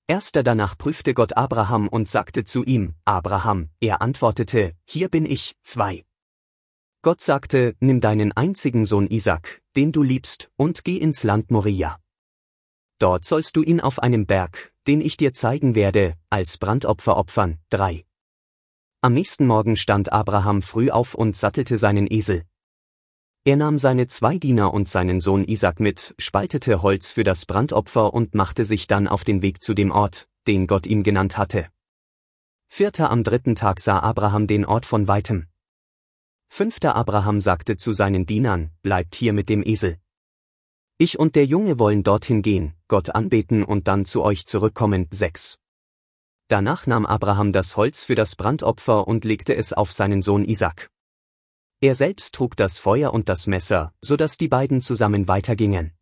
Danach prüfte Gott Abraham und sagte zu ihm, Abraham, er antwortete, hier bin ich. 2. Gott sagte, nimm deinen einzigen Sohn Isaac, den du liebst, und geh ins Land Moria. Dort sollst du ihn auf einem Berg, den ich dir zeigen werde, als Brandopfer opfern. 3. Am nächsten Morgen stand Abraham früh auf und sattelte seinen Esel. Er nahm seine 2 Diener und seinen Sohn Isaac mit, spaltete Holz für das Brandopfer und machte sich dann auf den Weg zu dem Ort, den Gott ihm genannt hatte. 4. Am 3. Tag sah Abraham den Ort von weitem. 5. Abraham sagte zu seinen Dienern, bleibt hier mit dem Esel. Ich und der Junge wollen dorthin gehen, Gott anbeten und dann zu euch zurückkommen. 6. Danach nahm Abraham das Holz für das Brandopfer und legte es auf seinen Sohn Isaac. Er selbst trug das Feuer und das Messer, so dass die beiden zusammen weitergingen.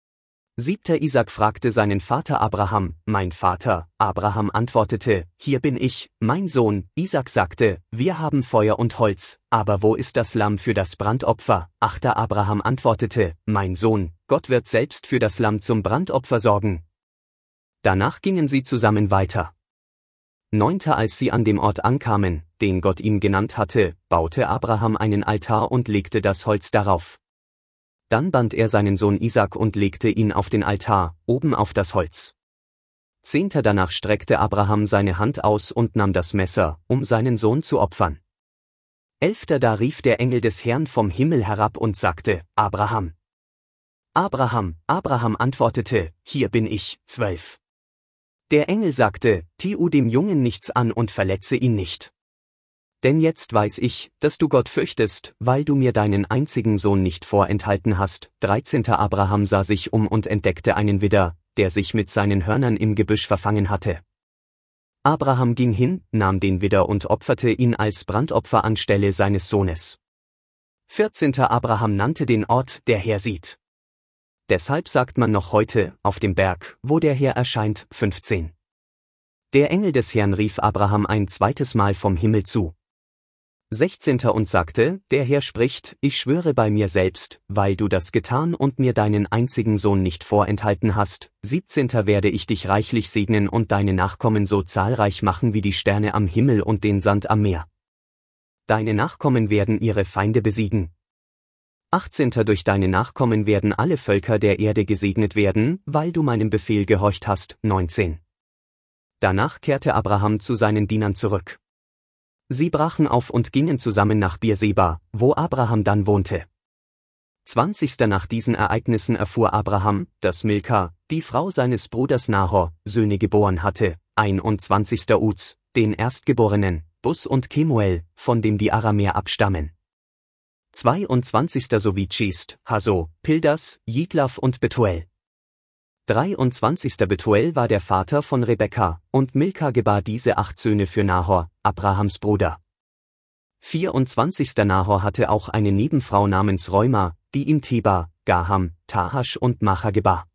7. Isaac fragte seinen Vater Abraham, mein Vater. Abraham antwortete, hier bin ich, mein Sohn. Isaac sagte, wir haben Feuer und Holz, aber wo ist das Lamm für das Brandopfer? 8. Abraham antwortete, mein Sohn, Gott wird selbst für das Lamm zum Brandopfer sorgen. Danach gingen sie zusammen weiter. 9. Als sie an dem Ort ankamen, den Gott ihm genannt hatte, baute Abraham einen Altar und legte das Holz darauf. Dann band er seinen Sohn Isaac und legte ihn auf den Altar, oben auf das Holz. 10. Danach streckte Abraham seine Hand aus und nahm das Messer, um seinen Sohn zu opfern. 11. Da rief der Engel des Herrn vom Himmel herab und sagte, Abraham. Abraham. Abraham antwortete, hier bin ich. 12. Der Engel sagte, tu dem Jungen nichts an und verletze ihn nicht. Denn jetzt weiß ich, dass du Gott fürchtest, weil du mir deinen einzigen Sohn nicht vorenthalten hast. 13. Abraham sah sich um und entdeckte einen Widder, der sich mit seinen Hörnern im Gebüsch verfangen hatte. Abraham ging hin, nahm den Widder und opferte ihn als Brandopfer anstelle seines Sohnes. 14. Abraham nannte den Ort, der Herr sieht. Deshalb sagt man noch heute, auf dem Berg, wo der Herr erscheint. 15. Der Engel des Herrn rief Abraham ein zweites Mal vom Himmel zu. 16. Und sagte, der Herr spricht, ich schwöre bei mir selbst, weil du das getan und mir deinen einzigen Sohn nicht vorenthalten hast. 17. Werde ich dich reichlich segnen und deine Nachkommen so zahlreich machen wie die Sterne am Himmel und den Sand am Meer. Deine Nachkommen werden ihre Feinde besiegen. 18. Durch deine Nachkommen werden alle Völker der Erde gesegnet werden, weil du meinem Befehl gehorcht hast. 19. Danach kehrte Abraham zu seinen Dienern zurück. Sie brachen auf und gingen zusammen nach Beerseba, wo Abraham dann wohnte. 20. Nach diesen Ereignissen erfuhr Abraham, dass Milka, die Frau seines Bruders Nahor, Söhne geboren hatte, 21. Uz, den Erstgeborenen, Bus und Kemuel, von dem die Aramäer abstammen. 22. sowie Tschist, Haso, Pildas, Jidlaf und Betuel. 23. Betuel war der Vater von Rebekka, und Milka gebar diese 8 Söhne für Nahor, Abrahams Bruder. 24. Nahor hatte auch eine Nebenfrau namens Reuma, die ihm Teba, Gaham, Tahasch und Macha gebar.